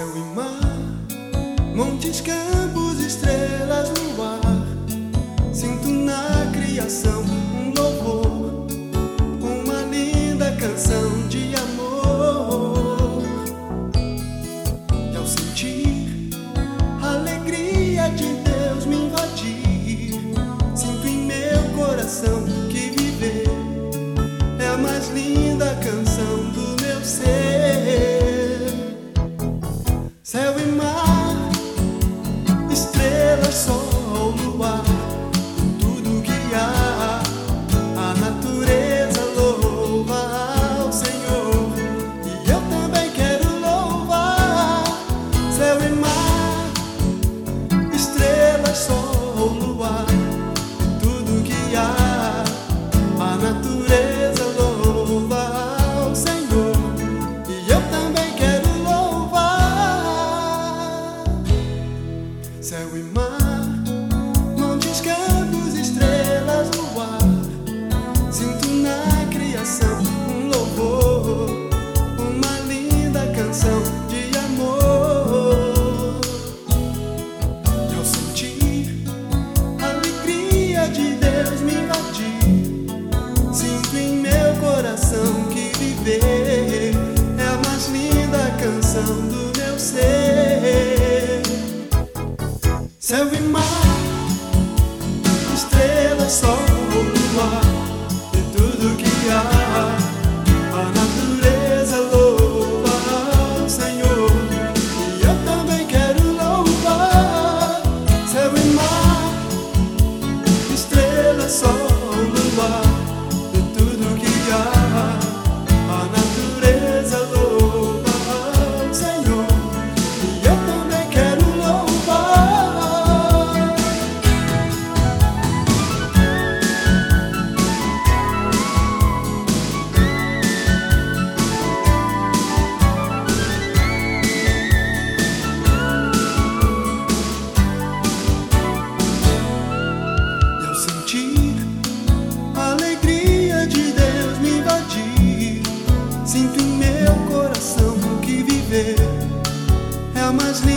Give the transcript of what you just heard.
Céu e mar, montes, campos, estrelas no ar. Sinto na criação um louvor, uma linda canção de amor. E ao sentir a alegria de Deus me invadir, sinto em meu coração que viver é a mais linda canção do meu ser. Céu e mar, estrelas, sol, luar, tudo que há, a natureza louva ao Senhor. E eu também quero louvar. Céu e mar, estrelas, sol, luar, tudo que há, a natureza louva ao Senhor. E eu também quero louvar. Céu e mar, montes, campos, estrelas no ar. Sinto na criação um louvor, uma linda canção de amor. E ao sentir a alegria de Deus me invadir, sinto em meu coração que viver é a mais linda canção do meu ser. Céu e mar, estrelas, sol, luar, e tudo que há, a natureza louva ao Senhor. E eu também quero louvar. Céu e mar, estrelas, sol, luar, e tudo que há, a natureza louva ao Senhor. E eu também quero louvar. E ao sentir a alegria de Deus me invadir, sinto em meu coração que viver é a mais linda